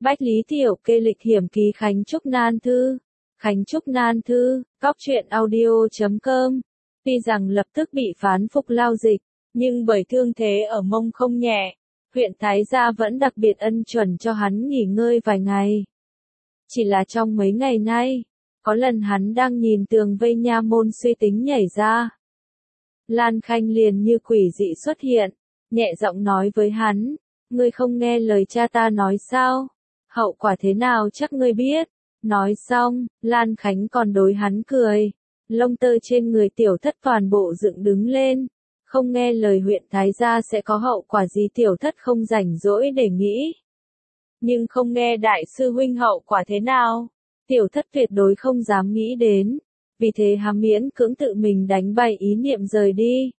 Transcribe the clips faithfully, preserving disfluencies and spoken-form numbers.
Bách Lý Tiểu Kê lịch hiểm ký Khánh Trúc Nan Thư. Khánh Trúc Nan Thư, cóc truyện audio chấm com. Tuy rằng lập tức bị phán phục lao dịch, nhưng bởi thương thế ở mông không nhẹ, huyện Thái Gia vẫn đặc biệt ân chuẩn cho hắn nghỉ ngơi vài ngày. Chỉ là trong mấy ngày nay, có lần hắn đang nhìn tường vây nha môn suy tính nhảy ra. Lan Khanh liền như quỷ dị xuất hiện, nhẹ giọng nói với hắn, ngươi không nghe lời cha ta nói sao? Hậu quả thế nào chắc ngươi biết. Nói xong, Lan Khánh còn đối hắn cười. Lông tơ trên người tiểu thất toàn bộ dựng đứng lên. Không nghe lời huyện Thái Gia sẽ có hậu quả gì tiểu thất không rảnh rỗi để nghĩ. Nhưng không nghe đại sư huynh hậu quả thế nào? Tiểu thất tuyệt đối không dám nghĩ đến. Vì thế hắn miễn cưỡng tự mình đánh bay ý niệm rời đi.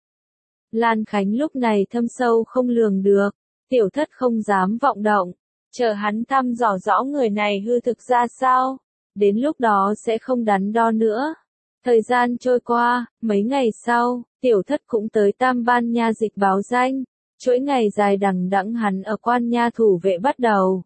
Lan Khánh lúc này thâm sâu không lường được. Tiểu thất không dám vọng động. Chờ hắn thăm dò rõ người này hư thực ra sao. Đến lúc đó sẽ không đắn đo nữa. Thời gian trôi qua, mấy ngày sau, tiểu thất cũng tới Tam Ban Nha dịch báo danh. Chuỗi ngày dài đằng đẵng hắn ở quan nha thủ vệ bắt đầu.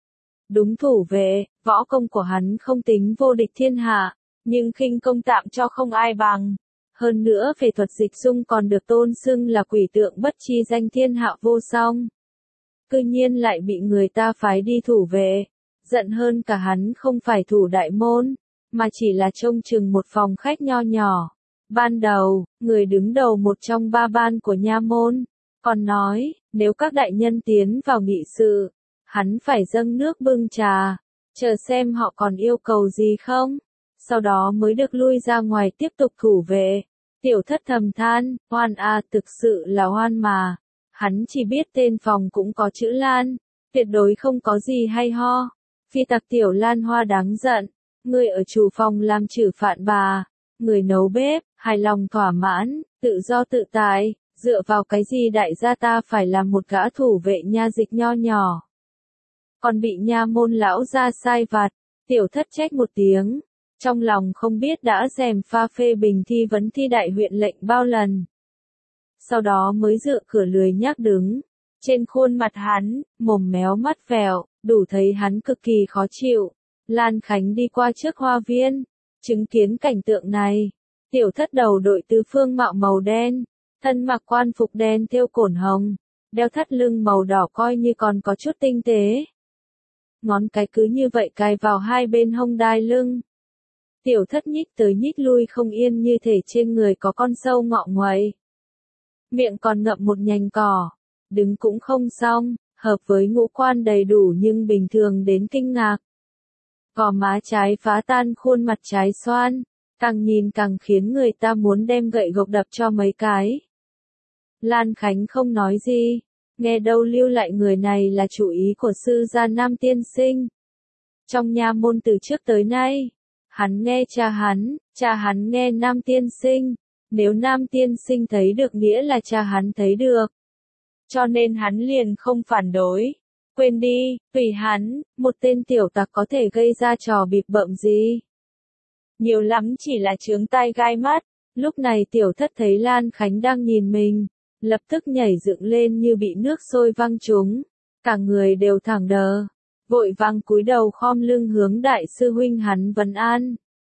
Đúng thủ vệ, võ công của hắn không tính vô địch thiên hạ, nhưng khinh công tạm cho không ai bằng. Hơn nữa về thuật dịch dung còn được tôn xưng là quỷ tượng bất chi danh thiên hạ vô song. Cư nhiên lại bị người ta phái đi thủ vệ. Giận hơn cả hắn không phải thủ đại môn, mà chỉ là trông chừng một phòng khách nho nhỏ. Ban đầu, người đứng đầu một trong ba ban của nha môn, còn nói, nếu các đại nhân tiến vào nghị sự, hắn phải dâng nước bưng trà, chờ xem họ còn yêu cầu gì không, sau đó mới được lui ra ngoài tiếp tục thủ vệ. Tiểu thất thầm than, oan a thực sự là oan mà. Hắn chỉ biết tên phòng cũng có chữ Lan, tuyệt đối không có gì hay ho. Phi tặc tiểu Lan Hoa đáng giận, người ở chủ phòng làm trừ phạn bà, người nấu bếp, hài lòng thỏa mãn, tự do tự tại, dựa vào cái gì đại gia ta phải làm một gã thủ vệ nha dịch nho nhỏ. Còn bị nha môn lão ra sai vặt, tiểu thất trách một tiếng, trong lòng không biết đã dèm pha phê bình thi vấn thi đại huyện lệnh bao lần. Sau đó mới dựa cửa lười nhác đứng. Trên khuôn mặt hắn, mồm méo mắt vẹo, đủ thấy hắn cực kỳ khó chịu. Lan Khánh đi qua trước hoa viên, chứng kiến cảnh tượng này. Tiểu thất đầu đội tứ phương mạo màu đen, thân mặc quan phục đen thêu cổn hồng, đeo thắt lưng màu đỏ coi như còn có chút tinh tế. Ngón cái cứ như vậy cài vào hai bên hông đai lưng. Tiểu thất nhích tới nhích lui không yên như thể trên người có con sâu ngọ nguậy. Miệng còn ngậm một nhành cỏ, đứng cũng không xong, hợp với ngũ quan đầy đủ nhưng bình thường đến kinh ngạc. Gò má trái phá tan khuôn mặt trái xoan, càng nhìn càng khiến người ta muốn đem gậy gộc đập cho mấy cái. Lan Khánh không nói gì, nghe đâu lưu lại người này là chủ ý của sư gia Nam tiên sinh. Trong nha môn từ trước tới nay, hắn nghe cha hắn, cha hắn nghe Nam tiên sinh. Nếu Nam tiên sinh thấy được nghĩa là cha hắn thấy được. Cho nên hắn liền không phản đối. Quên đi, tùy hắn, một tên tiểu tặc có thể gây ra trò bịp bợm gì. Nhiều lắm chỉ là chướng tai gai mắt. Lúc này tiểu thất thấy Lan Khánh đang nhìn mình, lập tức nhảy dựng lên như bị nước sôi văng trúng. Cả người đều thẳng đờ, vội vàng cúi đầu khom lưng hướng đại sư huynh hắn vấn an.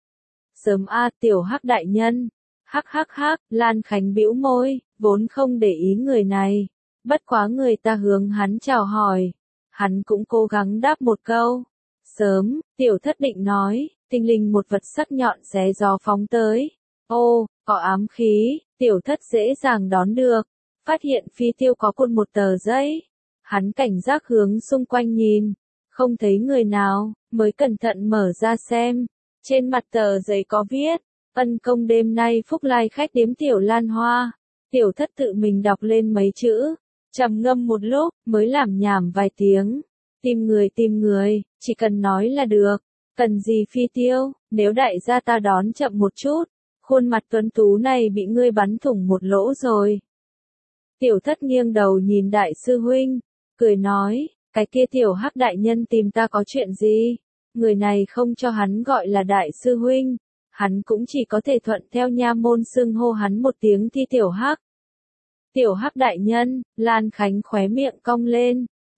Sớm a tiểu hắc đại nhân. Hắc hắc hắc, Lan Khánh bĩu môi, vốn không để ý người này. Bất quá người ta hướng hắn chào hỏi. Hắn cũng cố gắng đáp một câu. Sớm, tiểu thất định nói, tinh linh một vật sắc nhọn xé gió phóng tới. Ô, có ám khí, tiểu thất dễ dàng đón được. Phát hiện phi tiêu có cột một tờ giấy. Hắn cảnh giác hướng xung quanh nhìn. Không thấy người nào, mới cẩn thận mở ra xem. Trên mặt tờ giấy có viết. Ân công đêm nay phúc lai khách điếm tiểu Lan Hoa. Tiểu thất tự mình đọc lên mấy chữ, trầm ngâm một lúc, mới làm nhảm vài tiếng. Tìm người tìm người, chỉ cần nói là được. Cần gì phi tiêu, nếu đại gia ta đón chậm một chút, khuôn mặt tuấn tú này bị ngươi bắn thủng một lỗ rồi. Tiểu thất nghiêng đầu nhìn đại sư huynh, cười nói, cái kia tiểu hắc đại nhân tìm ta có chuyện gì? Người này không cho hắn gọi là đại sư huynh. Hắn cũng chỉ có thể thuận theo nha môn xưng hô hắn một tiếng thi tiểu hắc. Tiểu hắc đại nhân, Lan Khánh khóe miệng cong lên,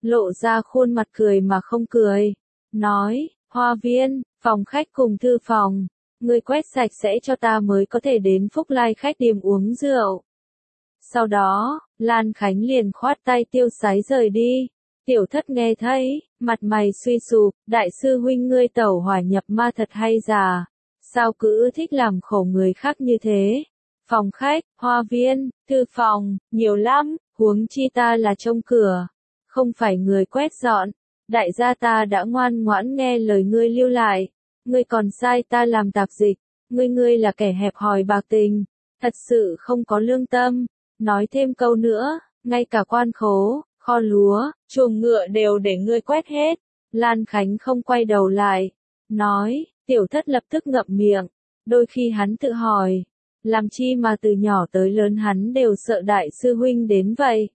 lộ ra khuôn mặt cười mà không cười. Nói, Hoa viên, phòng khách cùng thư phòng. Ngươi quét sạch sẽ cho ta mới có thể đến Phúc Lai khách điếm uống rượu. Sau đó, Lan Khánh liền khoát tay tiêu sái rời đi. Tiểu thất nghe thấy, mặt mày suy sụp, đại sư huynh ngươi tẩu hỏa nhập ma thật hay già. Sao cứ thích làm khổ người khác như thế? Phòng khách, hoa viên, thư phòng, nhiều lắm, huống chi ta là trông cửa. Không phải người quét dọn. Đại gia ta đã ngoan ngoãn nghe lời ngươi lưu lại. Ngươi còn sai ta làm tạp dịch. Ngươi ngươi là kẻ hẹp hòi bạc tình. Thật sự không có lương tâm. Nói thêm câu nữa, ngay cả quan khố, kho lúa, chuồng ngựa đều để ngươi quét hết. Lan Khánh không quay đầu lại. Nói, tiểu thất lập tức ngậm miệng. Đôi khi hắn tự hỏi, làm chi mà từ nhỏ tới lớn hắn đều sợ đại sư huynh đến vậy.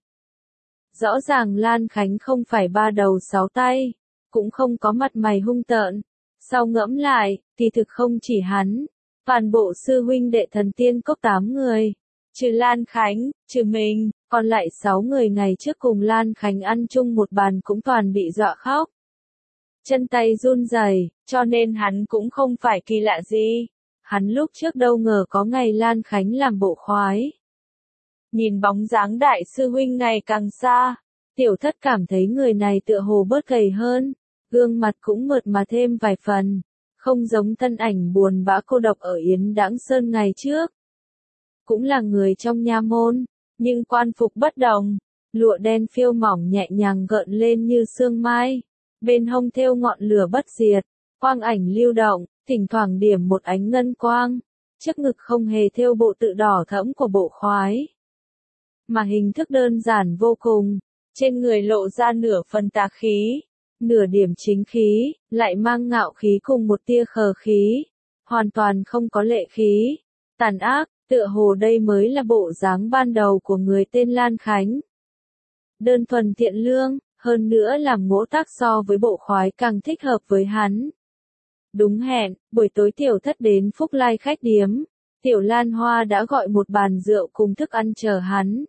Rõ ràng Lan Khánh không phải ba đầu sáu tay, cũng không có mặt mày hung tợn. Sau ngẫm lại, thì thực không chỉ hắn, toàn bộ sư huynh đệ thần tiên cốc tám người. Trừ Lan Khánh, trừ mình, còn lại sáu người ngày trước cùng Lan Khánh ăn chung một bàn cũng toàn bị dọa khóc. Chân tay run rẩy, cho nên hắn cũng không phải kỳ lạ gì. Hắn lúc trước đâu ngờ có ngày Lan Khánh làm bộ khoái. Nhìn bóng dáng đại sư huynh ngày càng xa, tiểu thất cảm thấy người này tựa hồ bớt gầy hơn, gương mặt cũng mượt mà thêm vài phần, không giống thân ảnh buồn bã cô độc ở Yến Đãng Sơn ngày trước. Cũng là người trong nha môn, nhưng quan phục bất đồng, lụa đen phiêu mỏng nhẹ nhàng gợn lên như sương mai, bên hông thêu ngọn lửa bất diệt, quang ảnh lưu động, thỉnh thoảng điểm một ánh ngân quang, trước ngực không hề thêu bộ tự đỏ thẫm của bộ khoái, mà hình thức đơn giản vô cùng, trên người lộ ra nửa phần tà khí, nửa điểm chính khí, lại mang ngạo khí cùng một tia khờ khí, hoàn toàn không có lệ khí, tàn ác, tựa hồ đây mới là bộ dáng ban đầu của người tên Lan Khánh. Đơn thuần thiện lương, hơn nữa làm ngỗ tác so với bộ khoái càng thích hợp với hắn. Đúng hẹn, buổi tối tiểu thất đến Phúc Lai khách điếm, tiểu Lan Hoa đã gọi một bàn rượu cùng thức ăn chờ hắn.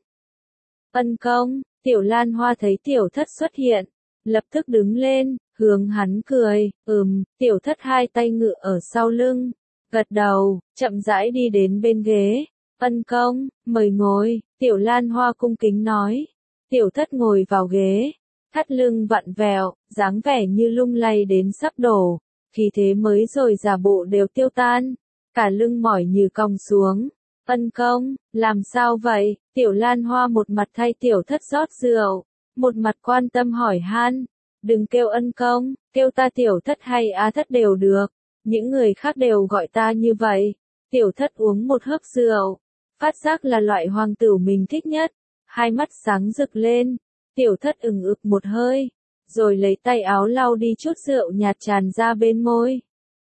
Ân công, tiểu Lan Hoa thấy tiểu thất xuất hiện, lập tức đứng lên, hướng hắn cười, ừm, tiểu thất hai tay ngự ở sau lưng, gật đầu, chậm rãi đi đến bên ghế. Ân công, mời ngồi, tiểu Lan Hoa cung kính nói. Tiểu thất ngồi vào ghế, thắt lưng vặn vẹo, dáng vẻ như lung lay đến sắp đổ, khí thế mới rồi giả bộ đều tiêu tan, cả lưng mỏi như cong xuống. Ân công, làm sao vậy? Tiểu Lan Hoa một mặt thay tiểu thất rót rượu, một mặt quan tâm hỏi han. Đừng kêu ân công, kêu ta tiểu thất hay á thất đều được, những người khác đều gọi ta như vậy. Tiểu thất uống một hớp rượu, phát giác là loại hoàng tử mình thích nhất, hai mắt sáng rực lên, tiểu thất ừng ực một hơi, rồi lấy tay áo lau đi chút rượu nhạt tràn ra bên môi.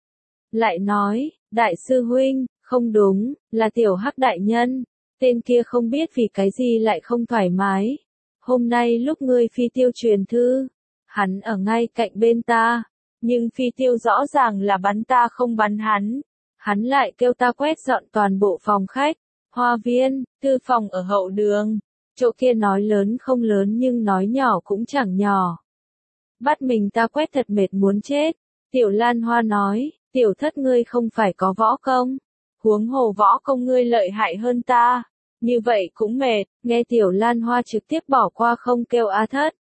Lại nói, đại sư huynh, không đúng, là tiểu hắc đại nhân, tên kia không biết vì cái gì lại không thoải mái. Hôm nay lúc ngươi phi tiêu truyền thư, hắn ở ngay cạnh bên ta, nhưng phi tiêu rõ ràng là bắn ta không bắn hắn. Hắn lại kêu ta quét dọn toàn bộ phòng khách, hoa viên, thư phòng ở hậu đường. Chỗ kia nói lớn không lớn nhưng nói nhỏ cũng chẳng nhỏ. Bắt mình ta quét thật mệt muốn chết. Tiểu Lan Hoa nói, tiểu thất ngươi không phải có võ công. Huống hồ võ công ngươi lợi hại hơn ta. Như vậy cũng mệt, nghe tiểu Lan Hoa trực tiếp bỏ qua không kêu a thất.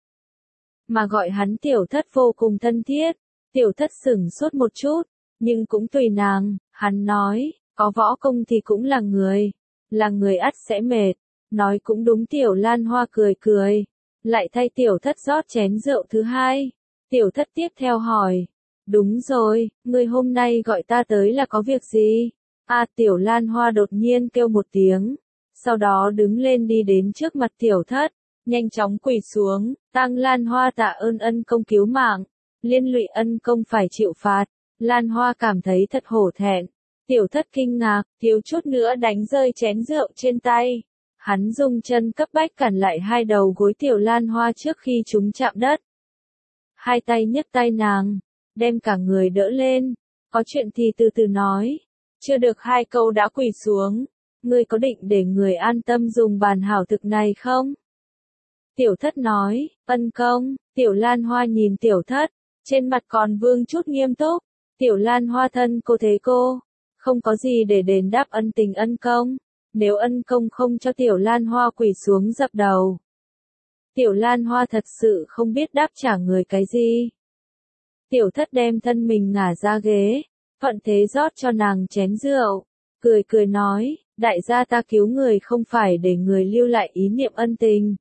Mà gọi hắn tiểu thất vô cùng thân thiết. Tiểu thất sửng sốt một chút, nhưng cũng tùy nàng, hắn nói, có võ công thì cũng là người. Là người ắt sẽ mệt. Nói cũng đúng tiểu Lan Hoa cười cười. Lại thay tiểu thất rót chén rượu thứ hai. Tiểu thất tiếp theo hỏi. Đúng rồi, người hôm nay gọi ta tới là có việc gì? À tiểu Lan Hoa đột nhiên kêu một tiếng. Sau đó đứng lên đi đến trước mặt tiểu thất. Nhanh chóng quỳ xuống. Tăng Lan Hoa tạ ơn ân công cứu mạng. Liên lụy ân công phải chịu phạt. Lan Hoa cảm thấy thật hổ thẹn. Tiểu thất kinh ngạc, thiếu chút nữa đánh rơi chén rượu trên tay. Hắn dùng chân cấp bách cản lại hai đầu gối tiểu Lan Hoa trước khi chúng chạm đất. Hai tay nhấc tay nàng, đem cả người đỡ lên. Có chuyện thì từ từ nói. Chưa được hai câu đã quỳ xuống. Ngươi có định để người an tâm dùng bàn hảo thực này không? Tiểu thất nói, ân công. Tiểu Lan Hoa nhìn tiểu thất, trên mặt còn vương chút nghiêm túc. Tiểu Lan Hoa thân cô thế cô, không có gì để đền đáp ân tình ân công. Nếu ân công không cho Tiểu Lan Hoa quỳ xuống dập đầu. Tiểu Lan Hoa thật sự không biết đáp trả người cái gì. Tiểu thất đem thân mình ngả ra ghế, thuận thế rót cho nàng chén rượu, cười cười nói, đại gia ta cứu người không phải để người lưu lại ý niệm ân tình.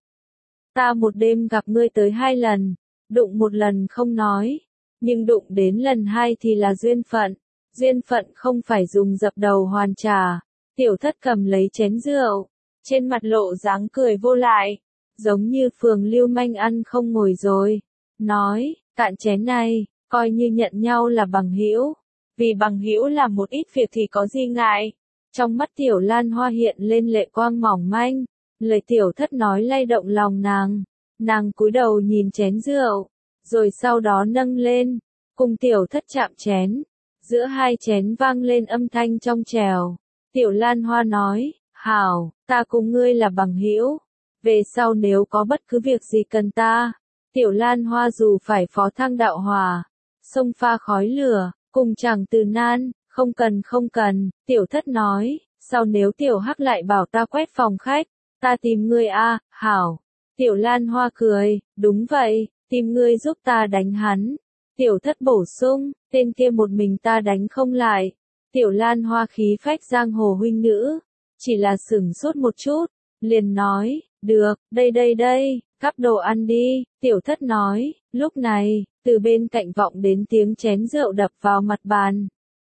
Ta một đêm gặp ngươi tới hai lần, đụng một lần không nói, nhưng đụng đến lần hai thì là duyên phận, duyên phận không phải dùng dập đầu hoàn trả. Tiểu thất cầm lấy chén rượu, trên mặt lộ dáng cười vô lại, giống như phường lưu manh ăn không ngồi rồi, nói, cạn chén này, coi như nhận nhau là bằng hữu, vì bằng hữu làm một ít việc thì có gì ngại. Trong mắt Tiểu Lan Hoa hiện lên lệ quang mỏng manh, lời tiểu thất nói lay động lòng nàng, nàng cúi đầu nhìn chén rượu, rồi sau đó nâng lên, cùng tiểu thất chạm chén, giữa hai chén vang lên âm thanh trong trèo. Tiểu Lan Hoa nói, hảo, ta cùng ngươi là bằng hữu, về sau nếu có bất cứ việc gì cần ta, Tiểu Lan Hoa dù phải phó thăng đạo hòa, sông pha khói lửa, cùng chẳng từ nan, không cần không cần. Tiểu thất nói, sau nếu Tiểu Hắc lại bảo ta quét phòng khách, ta tìm ngươi a, hảo. Tiểu Lan Hoa cười, đúng vậy, tìm ngươi giúp ta đánh hắn. Tiểu thất bổ sung, tên kia một mình ta đánh không lại. Tiểu Lan Hoa khí phách giang hồ huynh nữ, chỉ là sửng sốt một chút, liền nói, được, đây đây đây, cắp đồ ăn đi. Tiểu thất nói, lúc này, từ bên cạnh vọng đến tiếng chén rượu đập vào mặt bàn.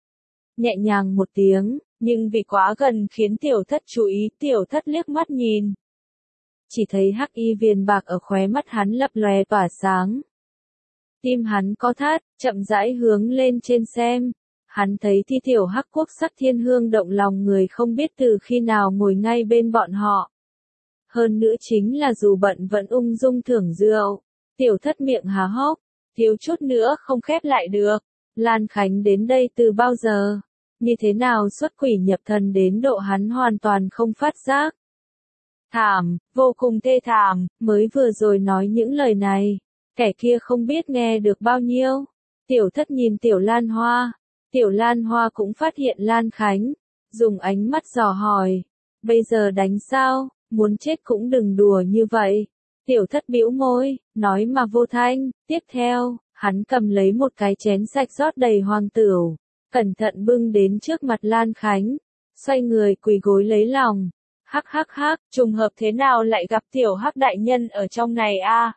Nhẹ nhàng một tiếng, nhưng vì quá gần khiến tiểu thất chú ý, tiểu thất liếc mắt nhìn. Chỉ thấy hắc y viền bạc ở khóe mắt hắn lập lòe tỏa sáng. Tim hắn co thắt, chậm rãi hướng lên trên xem. Hắn thấy thi tiểu hắc quốc sắc thiên hương động lòng người không biết từ khi nào ngồi ngay bên bọn họ. Hơn nữa chính là dù bận vẫn ung dung thưởng rượu. Tiểu thất miệng há hốc, thiếu chút nữa không khép lại được. Lan Khánh đến đây từ bao giờ? Như thế nào xuất quỷ nhập thần đến độ hắn hoàn toàn không phát giác? Thảm, vô cùng thê thảm, mới vừa rồi nói những lời này. Kẻ kia không biết nghe được bao nhiêu. Tiểu thất nhìn Tiểu Lan Hoa. Tiểu Lan Hoa cũng phát hiện Lan Khánh. Dùng ánh mắt dò hỏi. Bây giờ đánh sao? Muốn chết cũng đừng đùa như vậy. Tiểu thất bĩu môi, nói mà vô thanh. Tiếp theo, hắn cầm lấy một cái chén sạch rót đầy hoàng tửu. Cẩn thận bưng đến trước mặt Lan Khánh. Xoay người quỳ gối lấy lòng. Hắc hắc hắc, trùng hợp thế nào lại gặp Tiểu Hắc đại nhân ở trong này a?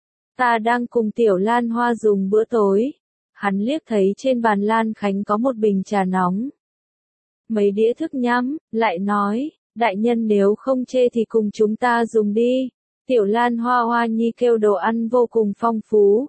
Ta đang cùng Tiểu Lan Hoa dùng bữa tối. Hắn liếc thấy trên bàn Lan Khánh có một bình trà nóng. Mấy đĩa thức nhắm, lại nói, đại nhân nếu không chê thì cùng chúng ta dùng đi. Tiểu Lan Hoa Hoa Nhi kêu đồ ăn vô cùng phong phú.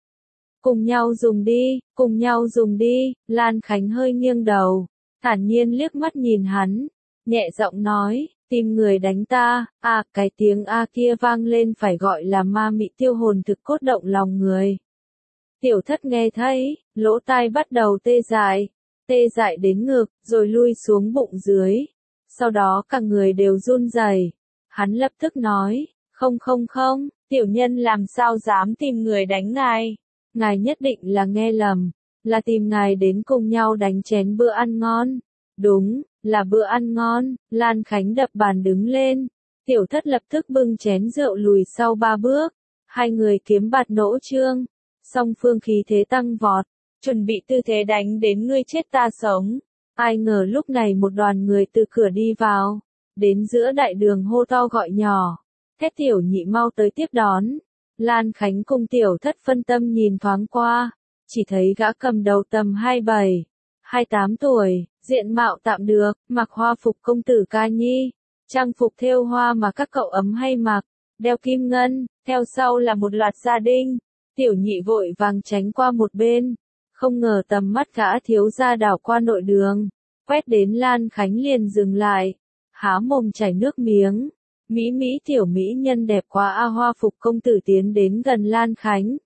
Cùng nhau dùng đi, cùng nhau dùng đi. Lan Khánh hơi nghiêng đầu, thản nhiên liếc mắt nhìn hắn, nhẹ giọng nói, tìm người đánh ta. À, cái tiếng a kia vang lên phải gọi là ma mị tiêu hồn thực cốt động lòng người. Tiểu thất nghe thấy, lỗ tai bắt đầu tê dại, tê dại đến ngực, rồi lui xuống bụng dưới. Sau đó cả người đều run rẩy. Hắn lập tức nói, không không không, tiểu nhân làm sao dám tìm người đánh ngài. Ngài nhất định là nghe lầm, là tìm ngài đến cùng nhau đánh chén bữa ăn ngon. Đúng, là bữa ăn ngon. Lan Khánh đập bàn đứng lên. Tiểu thất lập tức bưng chén rượu lùi sau ba bước. Hai người kiếm bạt nỗ trương. Song phương khí thế tăng vọt, chuẩn bị tư thế đánh đến ngươi chết ta sống. Ai ngờ lúc này một đoàn người từ cửa đi vào, đến giữa đại đường hô to gọi nhỏ. Thét tiểu nhị mau tới tiếp đón. Lan Khánh cùng tiểu thất phân tâm nhìn thoáng qua, chỉ thấy gã cầm đầu tầm hai mươi bảy, hai mươi tám tuổi, diện mạo tạm được, mặc hoa phục công tử ca nhi, trang phục thêu hoa mà các cậu ấm hay mặc, đeo kim ngân, theo sau là một loạt gia đinh. Tiểu nhị vội vàng tránh qua một bên, không ngờ tầm mắt gã thiếu gia đảo qua nội đường, quét đến Lan Khánh liền dừng lại, há mồm chảy nước miếng. Mỹ Mỹ tiểu mỹ nhân đẹp quá a. Hoa phục công tử tiến đến gần Lan Khánh.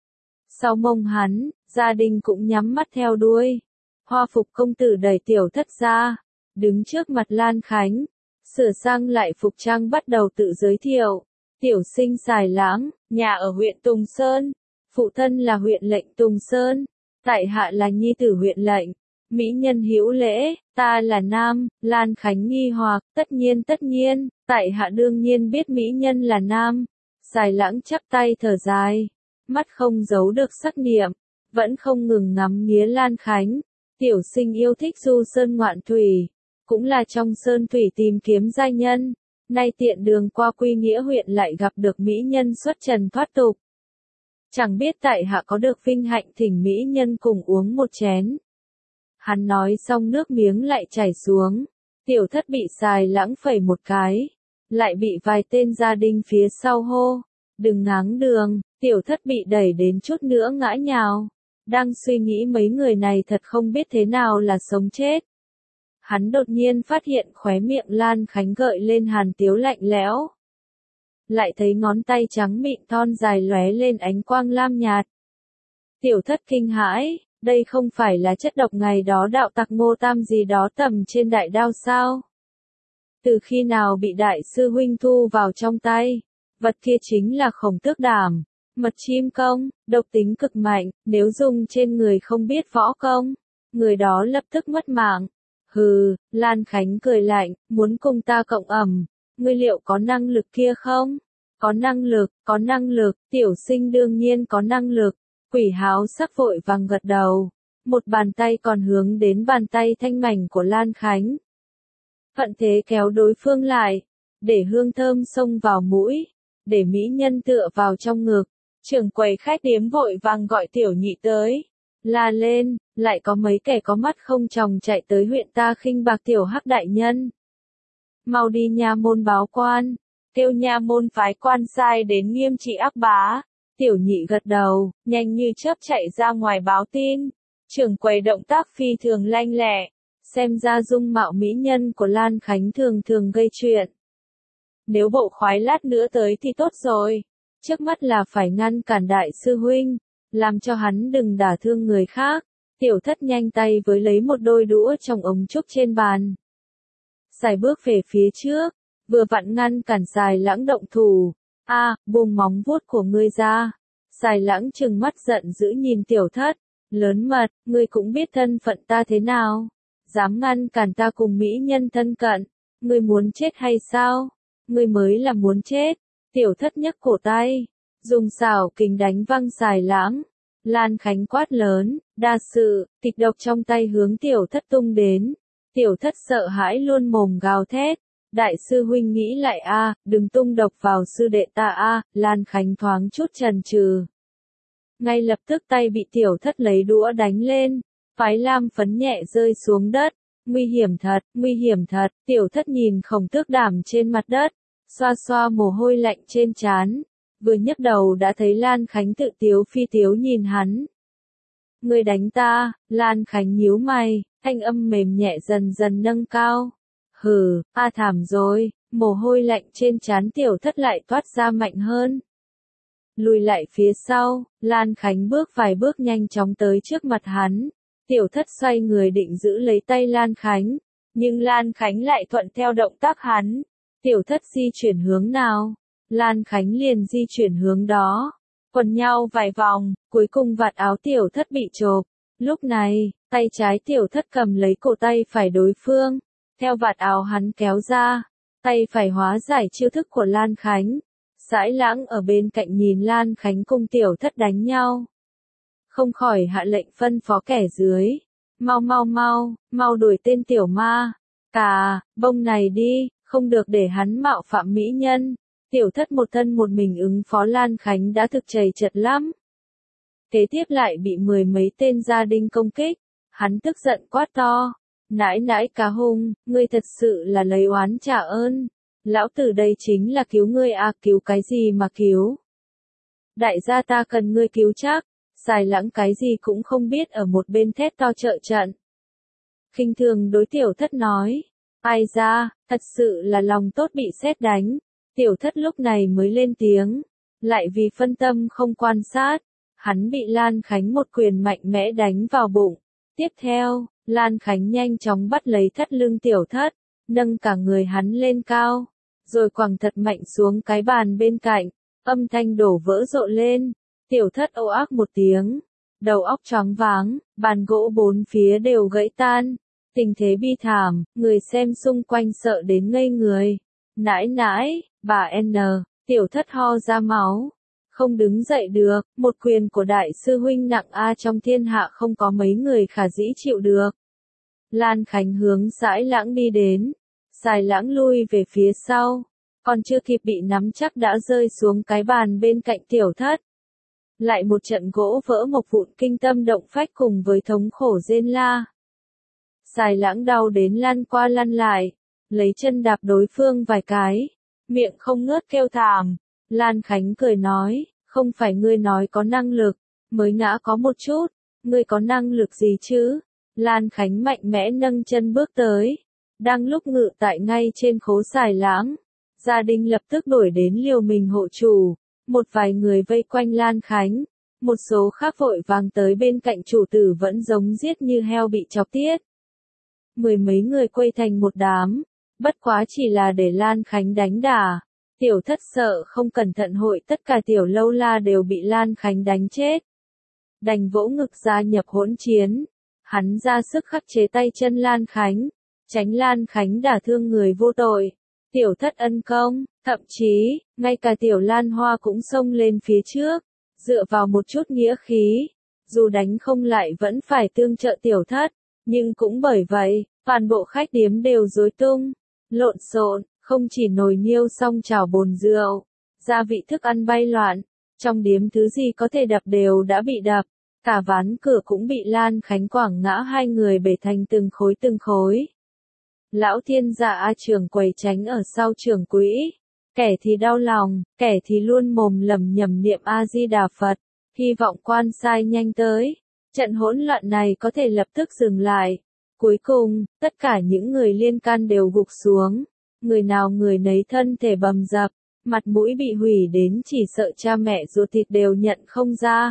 Sau mông hắn, gia đình cũng nhắm mắt theo đuôi. Hoa phục công tử đẩy tiểu thất ra, đứng trước mặt Lan Khánh, sửa sang lại phục trang bắt đầu tự giới thiệu. Tiểu sinh Xài Lãng, nhà ở huyện Tùng Sơn, phụ thân là huyện lệnh Tùng Sơn, tại hạ là nhi tử huyện lệnh. Mỹ nhân hữu lễ, ta là nam. Lan Khánh nghi hoặc, tất nhiên tất nhiên, tại hạ đương nhiên biết mỹ nhân là nam. Xài Lãng chắp tay thở dài, mắt không giấu được sắc niệm, vẫn không ngừng ngắm nghía Lan Khánh. Tiểu sinh yêu thích du sơn ngoạn thủy, cũng là trong sơn thủy tìm kiếm giai nhân, nay tiện đường qua Quy Nghĩa huyện lại gặp được mỹ nhân xuất trần thoát tục. Chẳng biết tại hạ có được vinh hạnh thỉnh mỹ nhân cùng uống một chén. Hắn nói xong nước miếng lại chảy xuống, tiểu thất bị Xài Lãng phẩy một cái, lại bị vài tên gia đình phía sau hô, đừng ngáng đường. Tiểu thất bị đẩy đến chút nữa ngã nhào, đang suy nghĩ mấy người này thật không biết thế nào là sống chết. Hắn đột nhiên phát hiện khóe miệng Lan Khánh gợi lên hàn tiếu lạnh lẽo. Lại thấy ngón tay trắng mịn thon dài lóe lên ánh quang lam nhạt. Tiểu thất kinh hãi, đây không phải là chất độc ngày đó đạo tặc Ngô Tam gì đó tầm trên đại đao sao? Từ khi nào bị đại sư huynh thu vào trong tay? Vật kia chính là Khổng Tước Đảm, mật chim công, độc tính cực mạnh, nếu dùng trên người không biết võ công, người đó lập tức mất mạng. Hừ, Lan Khánh cười lạnh, muốn cùng ta cộng ẩm, ngươi liệu có năng lực kia không? Có năng lực, có năng lực, tiểu sinh đương nhiên có năng lực. Quỷ háo sắc vội vàng gật đầu, một bàn tay còn hướng đến bàn tay thanh mảnh của Lan Khánh. Thuận thế kéo đối phương lại, để hương thơm xông vào mũi, để mỹ nhân tựa vào trong ngực. Trưởng quầy khách điếm vội vàng gọi tiểu nhị tới, la lên, lại có mấy kẻ có mắt không tròng chạy tới huyện ta khinh bạc tiểu hắc đại nhân. Mau đi nha môn báo quan, kêu nha môn phái quan sai đến nghiêm trị ác bá. Tiểu nhị gật đầu, nhanh như chớp chạy ra ngoài báo tin. Trưởng quầy động tác phi thường lanh lẹ, xem ra dung mạo mỹ nhân của Lan Khánh thường thường gây chuyện. Nếu bộ khoái lát nữa tới thì tốt rồi. Trước mắt là phải ngăn cản đại sư huynh, làm cho hắn đừng đả thương người khác. Tiểu thất nhanh tay với lấy một đôi đũa trong ống trúc trên bàn. Xài bước về phía trước, vừa vặn ngăn cản Xài Lãng động thủ. A, à, buông móng vuốt của ngươi ra. Xài Lãng trừng mắt giận dữ nhìn tiểu thất, lớn mật, ngươi cũng biết thân phận ta thế nào, dám ngăn cản ta cùng mỹ nhân thân cận, ngươi muốn chết hay sao? Ngươi mới là muốn chết. Tiểu thất nhấc cổ tay, dùng xảo kình đánh văng Xài Lãng. Lan Khánh quát lớn, đa sự, kịch độc trong tay hướng tiểu thất tung đến. Tiểu thất sợ hãi luôn mồm gào thét. Đại sư huynh nghĩ lại a, à, đừng tung độc vào sư đệ ta a. À. Lan Khánh thoáng chút chần chừ, ngay lập tức tay bị tiểu thất lấy đũa đánh lên, phái lam phấn nhẹ rơi xuống đất. Nguy hiểm thật, nguy hiểm thật. Tiểu thất nhìn Khổng Tước Đảm trên mặt đất, xoa xoa mồ hôi lạnh trên trán, vừa nhấc đầu đã thấy Lan Khánh tự tiếu phi tiếu nhìn hắn. Ngươi đánh ta? Lan Khánh nhíu mày, thanh âm mềm nhẹ dần dần nâng cao. Hừ, a thảm rồi. Mồ hôi lạnh trên trán tiểu thất lại toát ra mạnh hơn. Lùi lại phía sau, Lan Khánh bước vài bước nhanh chóng tới trước mặt hắn. Tiểu thất xoay người định giữ lấy tay Lan Khánh, nhưng Lan Khánh lại thuận theo động tác hắn. Tiểu thất di chuyển hướng nào, Lan Khánh liền di chuyển hướng đó. Quần nhau vài vòng, cuối cùng vạt áo tiểu thất bị chộp. Lúc này, tay trái tiểu thất cầm lấy cổ tay phải đối phương, theo vạt áo hắn kéo ra, tay phải hóa giải chiêu thức của Lan Khánh. Xài Lãng ở bên cạnh nhìn Lan Khánh cùng tiểu thất đánh nhau, không khỏi hạ lệnh phân phó kẻ dưới, mau mau mau, mau đuổi tên tiểu ma, cà, bông này đi, không được để hắn mạo phạm mỹ nhân. Tiểu thất một thân một mình ứng phó Lan Khánh đã thực chầy chật lắm. Kế tiếp lại bị mười mấy tên gia đình công kích, hắn tức giận quát to, nãi nãi cá hung, ngươi thật sự là lấy oán trả ơn. Lão tử đây chính là cứu ngươi à, cứu cái gì mà cứu? Đại gia ta cần ngươi cứu chắc. Xài Lãng cái gì cũng không biết ở một bên thét to trợ trận. Khinh thường đối tiểu thất nói, ai ra, thật sự là lòng tốt bị sét đánh. Tiểu thất lúc này mới lên tiếng, lại vì phân tâm không quan sát, hắn bị Lan Khánh một quyền mạnh mẽ đánh vào bụng. Tiếp theo, Lan Khánh nhanh chóng bắt lấy thắt lưng tiểu thất, nâng cả người hắn lên cao, rồi quẳng thật mạnh xuống cái bàn bên cạnh, âm thanh đổ vỡ rộ lên, tiểu thất ồ ác một tiếng, đầu óc choáng váng, bàn gỗ bốn phía đều gãy tan, tình thế bi thảm, người xem xung quanh sợ đến ngây người, nãi nãi, bà N, tiểu thất ho ra máu. Không đứng dậy được, một quyền của đại sư huynh nặng a trong thiên hạ không có mấy người khả dĩ chịu được. Lan Khánh hướng Sải Lãng đi đến, Sải Lãng lui về phía sau, còn chưa kịp bị nắm chắc đã rơi xuống cái bàn bên cạnh tiểu thất. Lại một trận gỗ vỡ mộc vụn kinh tâm động phách cùng với thống khổ rên la. Sải Lãng đau đến lăn qua lăn lại, lấy chân đạp đối phương vài cái, miệng không ngớt kêu thảm. Lan Khánh cười nói, không phải ngươi nói có năng lực, mới ngã có một chút, ngươi có năng lực gì chứ? Lan Khánh mạnh mẽ nâng chân bước tới, đang lúc ngự tại ngay trên khố Sải Lãng, gia đình lập tức đuổi đến liều mình hộ chủ, một vài người vây quanh Lan Khánh, một số khác vội vàng tới bên cạnh chủ tử vẫn giống giết như heo bị chọc tiết. Mười mấy người quây thành một đám, bất quá chỉ là để Lan Khánh đánh đả. Tiểu thất sợ không cẩn thận hội tất cả tiểu lâu la đều bị Lan Khánh đánh chết. Đành vỗ ngực gia nhập hỗn chiến. Hắn ra sức khắc chế tay chân Lan Khánh, tránh Lan Khánh đả thương người vô tội. Tiểu thất ân công, thậm chí, ngay cả tiểu Lan Hoa cũng xông lên phía trước, dựa vào một chút nghĩa khí. Dù đánh không lại vẫn phải tương trợ tiểu thất, nhưng cũng bởi vậy, toàn bộ khách điếm đều rối tung, lộn xộn. Không chỉ nồi niêu song chảo bồn rượu, gia vị thức ăn bay loạn, trong điếm thứ gì có thể đập đều đã bị đập, cả ván cửa cũng bị Lan Khánh quẳng ngã hai người bể thành từng khối từng khối. Lão thiên gia A trưởng quầy tránh ở sau trưởng quỹ, kẻ thì đau lòng, kẻ thì luôn mồm lẩm nhẩm niệm A-di-đà Phật, hy vọng quan sai nhanh tới, trận hỗn loạn này có thể lập tức dừng lại. Cuối cùng, tất cả những người liên can đều gục xuống. Người nào người nấy thân thể bầm dập, mặt mũi bị hủy đến chỉ sợ cha mẹ ruột thịt đều nhận không ra.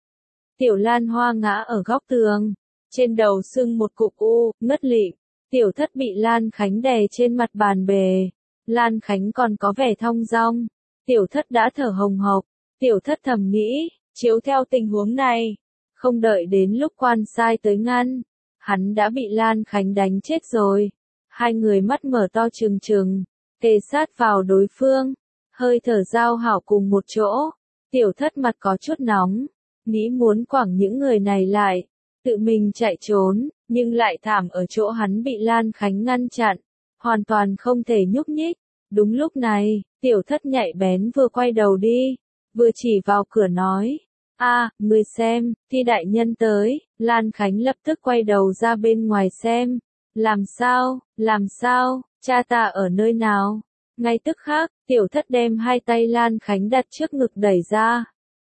Tiểu Lan Hoa ngã ở góc tường, trên đầu sưng một cục u, ngất lịm, tiểu thất bị Lan Khánh đè trên mặt bàn bề. Lan Khánh còn có vẻ thong dong, tiểu thất đã thở hồng hộc, tiểu thất thầm nghĩ, chiếu theo tình huống này, không đợi đến lúc quan sai tới ngăn, hắn đã bị Lan Khánh đánh chết rồi. Hai người mắt mở to trừng trừng, kề sát vào đối phương, hơi thở giao hảo cùng một chỗ, tiểu thất mặt có chút nóng, nghĩ muốn quẳng những người này lại, tự mình chạy trốn, nhưng lại thảm ở chỗ hắn bị Lan Khánh ngăn chặn, hoàn toàn không thể nhúc nhích. Đúng lúc này, tiểu thất nhạy bén vừa quay đầu đi, vừa chỉ vào cửa nói, a, người xem, Thi đại nhân tới. Lan Khánh lập tức quay đầu ra bên ngoài xem. Làm sao, làm sao, cha ta ở nơi nào? Ngay tức khắc, tiểu thất đem hai tay Lan Khánh đặt trước ngực đẩy ra.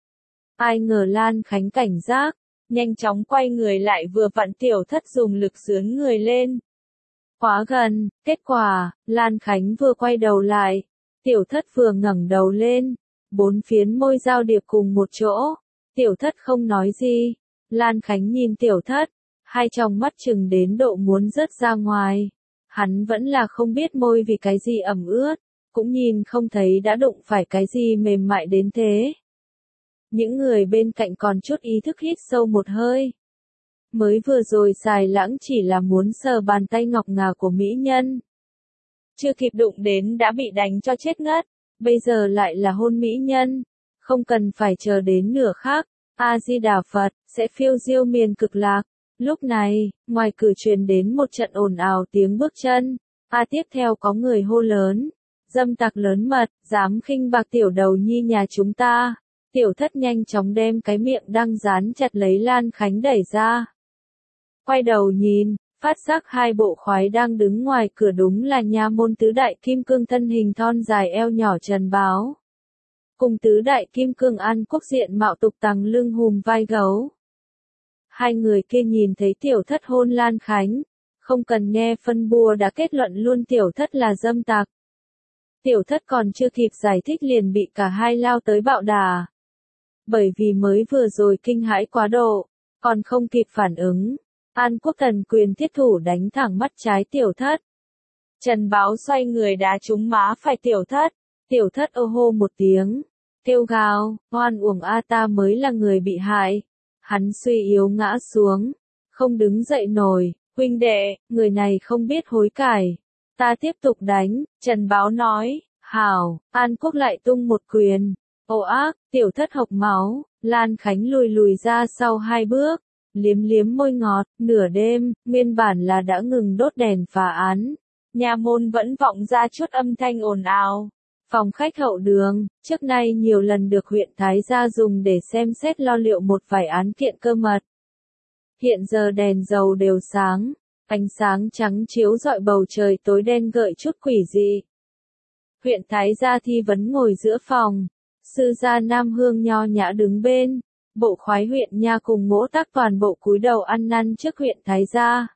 Ai ngờ Lan Khánh cảnh giác, nhanh chóng quay người lại vừa vặn tiểu thất dùng lực xướn người lên. Quá gần, kết quả, Lan Khánh vừa quay đầu lại, tiểu thất vừa ngẩng đầu lên, bốn phiến môi giao điệp cùng một chỗ, tiểu thất không nói gì, Lan Khánh nhìn tiểu thất. Hai tròng mắt chừng đến độ muốn rớt ra ngoài. Hắn vẫn là không biết môi vì cái gì ẩm ướt, cũng nhìn không thấy đã đụng phải cái gì mềm mại đến thế. Những người bên cạnh còn chút ý thức hít sâu một hơi. Mới vừa rồi Sải Lãng chỉ là muốn sờ bàn tay ngọc ngà của mỹ nhân. Chưa kịp đụng đến đã bị đánh cho chết ngất, bây giờ lại là hôn mỹ nhân. Không cần phải chờ đến nửa khắc, A-di-đà Phật, sẽ phiêu diêu miền cực lạc. Lúc này, ngoài cửa truyền đến một trận ồn ào tiếng bước chân. A tiếp theo có người hô lớn. Dâm tặc lớn mật, dám khinh bạc tiểu đầu nhi nhà chúng ta. Tiểu thất nhanh chóng đem cái miệng đang dán chặt lấy Lan Khánh đẩy ra. Quay đầu nhìn, phát giác hai bộ khoái đang đứng ngoài cửa đúng là nha môn tứ đại kim cương thân hình thon dài eo nhỏ trần báo. Cùng tứ đại kim cương An Quốc diện mạo tục tằng lưng hùm vai gấu. Hai người kia nhìn thấy tiểu thất hôn Lan Khánh, không cần nghe phân bua đã kết luận luôn tiểu thất là dâm tặc. Tiểu thất còn chưa kịp giải thích liền bị cả hai lao tới bạo đả. Bởi vì mới vừa rồi kinh hãi quá độ, còn không kịp phản ứng, An Quốc thần quyền thiết thủ đánh thẳng mắt trái tiểu thất. Trần Báo xoay người đá trúng má phải Tiểu Thất. Tiểu Thất ô hô một tiếng, kêu gào, oan uổng a ta mới là người bị hại. Hắn suy yếu ngã xuống, không đứng dậy nổi, huynh đệ, người này không biết hối cải. Ta tiếp tục đánh, Trần Báo nói, hảo, An Quốc lại tung một quyền, ồ ác, Tiểu Thất hộc máu, Lan Khánh lùi lùi ra sau hai bước, liếm liếm môi ngọt, nửa đêm, nguyên bản là đã ngừng đốt đèn phá án. Nhà môn vẫn vọng ra chút âm thanh ồn ào. Phòng khách hậu đường, trước nay nhiều lần được huyện Thái Gia dùng để xem xét lo liệu một vài án kiện cơ mật. Hiện giờ đèn dầu đều sáng, ánh sáng trắng chiếu rọi bầu trời tối đen gợi chút quỷ dị. Huyện Thái Gia thi vấn ngồi giữa phòng, sư gia Nam Hương nho nhã đứng bên, bộ khoái huyện nha cùng Ngỗ Tác toàn bộ cúi đầu ăn năn trước huyện Thái Gia.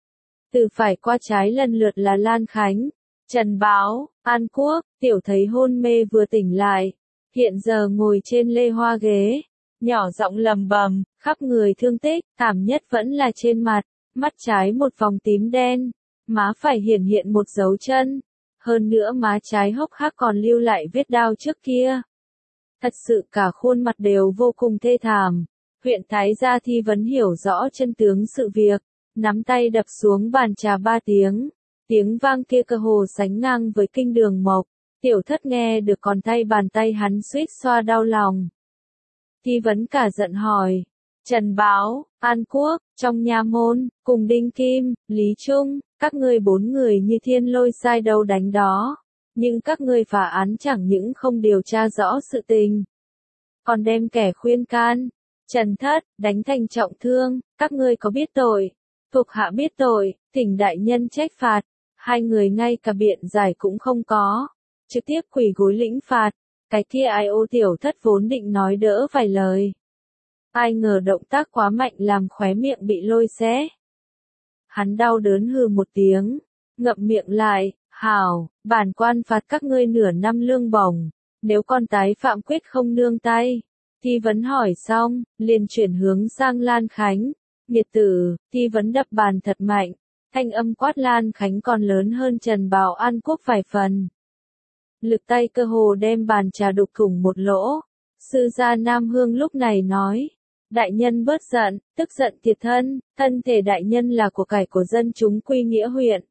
Từ phải qua trái lần lượt là Lan Khánh, Trần Báo, An Quốc, Tiểu thấy hôn mê vừa tỉnh lại, hiện giờ ngồi trên lê hoa ghế, nhỏ giọng lầm bầm, khắp người thương tích, thảm nhất vẫn là trên mặt, mắt trái một vòng tím đen, má phải hiển hiện một dấu chân, hơn nữa má trái hốc hác còn lưu lại vết đao trước kia. Thật sự cả khuôn mặt đều vô cùng thê thảm. Huyện Thái Gia thi vấn hiểu rõ chân tướng sự việc, nắm tay đập xuống bàn trà ba tiếng. Tiếng vang kia cơ hồ sánh ngang với kinh đường mộc. Tiểu Thất nghe được còn tay bàn tay hắn suýt xoa đau lòng. Thi vấn cả giận hỏi. Trần Báo, An Quốc, trong nha môn, cùng Đinh Kim, Lý Trung, các ngươi bốn người như thiên lôi sai đâu đánh đó. Nhưng các ngươi phá án chẳng những không điều tra rõ sự tình, còn đem kẻ khuyên can, Trần Thất, đánh thành trọng thương, các ngươi có biết tội? Thuộc hạ biết tội, thỉnh đại nhân trách phạt. Hai người ngay cả biện giải cũng không có, trực tiếp quỳ gối lĩnh phạt. Cái kia ai ô Tiểu Thất vốn định nói đỡ vài lời, ai ngờ động tác quá mạnh làm khóe miệng bị lôi xé. Hắn đau đớn hừ một tiếng, ngậm miệng lại, hảo, bản quan phạt các ngươi nửa năm lương bổng, nếu con tái phạm quyết không nương tay. Thi vấn hỏi xong, liền chuyển hướng sang Lan Khánh. Nghiệt tử, thi vấn đập bàn thật mạnh, thanh âm quát Lan Khánh còn lớn hơn Trần Báo An Quốc vài phần. Lực tay cơ hồ đem bàn trà đục thủng một lỗ. Sư gia Nam Hương lúc này nói, đại nhân bớt giận, tức giận thiệt thân, thân thể đại nhân là của cải của dân chúng quy nghĩa huyện.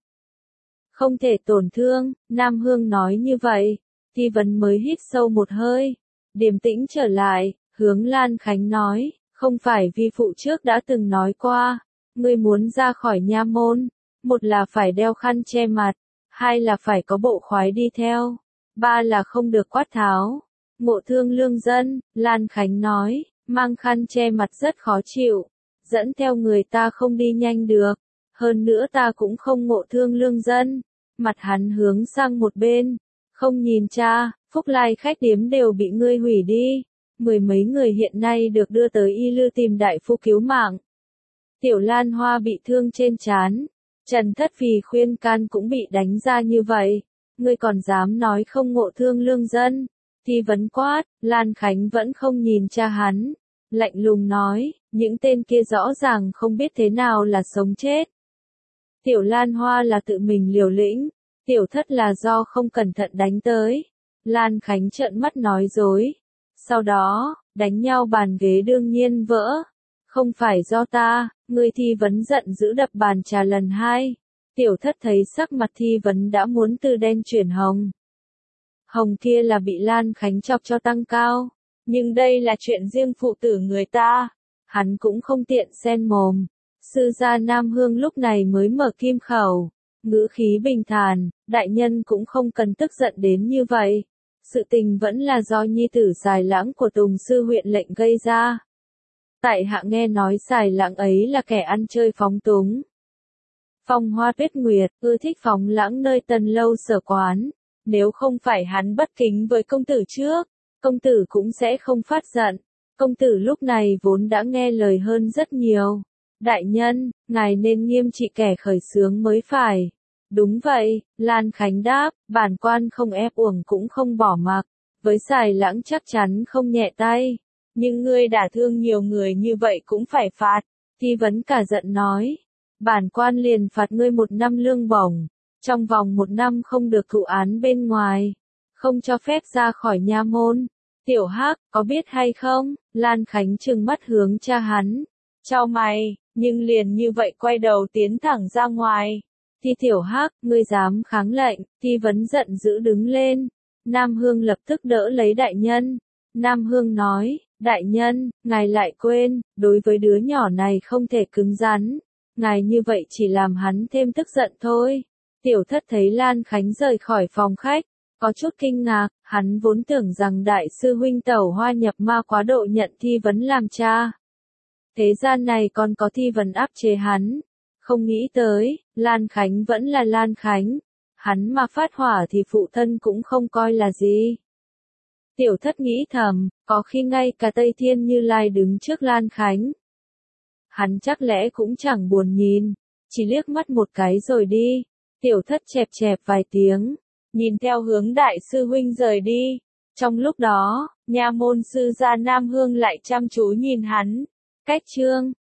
Không thể tổn thương, Nam Hương nói như vậy, thi vấn mới hít sâu một hơi, điềm tĩnh trở lại, hướng Lan Khánh nói, không phải vi phụ trước đã từng nói qua, ngươi muốn ra khỏi nha môn, một là phải đeo khăn che mặt, hai là phải có bộ khoái đi theo, ba là không được quát tháo. Ngộ thương lương dân, Lan Khánh nói, mang khăn che mặt rất khó chịu, dẫn theo người ta không đi nhanh được, hơn nữa ta cũng không ngộ thương lương dân. Mặt hắn hướng sang một bên, không nhìn cha, Phúc Lai khách điếm đều bị ngươi hủy đi, mười mấy người hiện nay được đưa tới Y Lư tìm đại phu cứu mạng. Tiểu Lan Hoa bị thương trên trán, Trần Thất vì khuyên can cũng bị đánh ra như vậy, ngươi còn dám nói không ngộ thương lương dân. Thi vấn quát, Lan Khánh vẫn không nhìn cha hắn, lạnh lùng nói, những tên kia rõ ràng không biết thế nào là sống chết. Tiểu Lan Hoa là tự mình liều lĩnh, Tiểu Thất là do không cẩn thận đánh tới. Lan Khánh trợn mắt nói dối. Sau đó, đánh nhau bàn ghế đương nhiên vỡ. Không phải do ta, người thi vấn giận dữ đập bàn trà lần hai. Tiểu Thất thấy sắc mặt thi vấn đã muốn từ đen chuyển hồng. Hồng kia là bị Lan Khánh chọc cho tăng cao. Nhưng đây là chuyện riêng phụ tử người ta. Hắn cũng không tiện xen mồm. Sư gia Nam Hương lúc này mới mở kim khẩu. Ngữ khí bình thản, đại nhân cũng không cần tức giận đến như vậy. Sự tình vẫn là do nhi tử Xài Lãng của Tùng Sư huyện lệnh gây ra. Tại hạ nghe nói Xài Lãng ấy là kẻ ăn chơi phóng túng. Phong Hoa Tuyết Nguyệt, ưa thích phóng lãng nơi Tần Lâu sở quán. Nếu không phải hắn bất kính với công tử trước, công tử cũng sẽ không phát giận. Công tử lúc này vốn đã nghe lời hơn rất nhiều. Đại nhân, ngài nên nghiêm trị kẻ khởi xướng mới phải. Đúng vậy, Lan Khánh đáp, bản quan không ép uổng cũng không bỏ mặc. Với Xài Lãng chắc chắn không nhẹ tay. Nhưng ngươi đả thương nhiều người như vậy cũng phải phạt. Thi vấn cả giận nói. Bản quan liền phạt ngươi một năm lương bổng. Trong vòng một năm không được thụ án bên ngoài, không cho phép ra khỏi nha môn. Tiểu Hắc, có biết hay không? Lan Khánh trừng mắt hướng cha hắn. Chau mày, nhưng liền như vậy quay đầu tiến thẳng ra ngoài. Thi Tiểu Hắc, ngươi dám kháng lệnh, Thi Vấn giận dữ đứng lên. Nam Hương lập tức đỡ lấy đại nhân. Nam Hương nói, đại nhân, ngài lại quên, đối với đứa nhỏ này không thể cứng rắn. Ngài như vậy chỉ làm hắn thêm tức giận thôi. Tiểu Thất thấy Lan Khánh rời khỏi phòng khách, có chút kinh ngạc, hắn vốn tưởng rằng đại sư huynh Tẩu Hoa nhập ma quá độ nhận Thi Vấn làm cha. Thế gian này còn có Thi Vấn áp chế hắn. Không nghĩ tới, Lan Khánh vẫn là Lan Khánh. Hắn mà phát hỏa thì phụ thân cũng không coi là gì. Tiểu Thất nghĩ thầm, có khi ngay cả Tây Thiên Như Lai đứng trước Lan Khánh. Hắn chắc lẽ cũng chẳng buồn nhìn, chỉ liếc mắt một cái rồi đi. Tiểu Thất chẹp chẹp vài tiếng, nhìn theo hướng đại sư huynh rời đi. Trong lúc đó, nha môn sư gia Nam Hương lại chăm chú nhìn hắn. Cách chương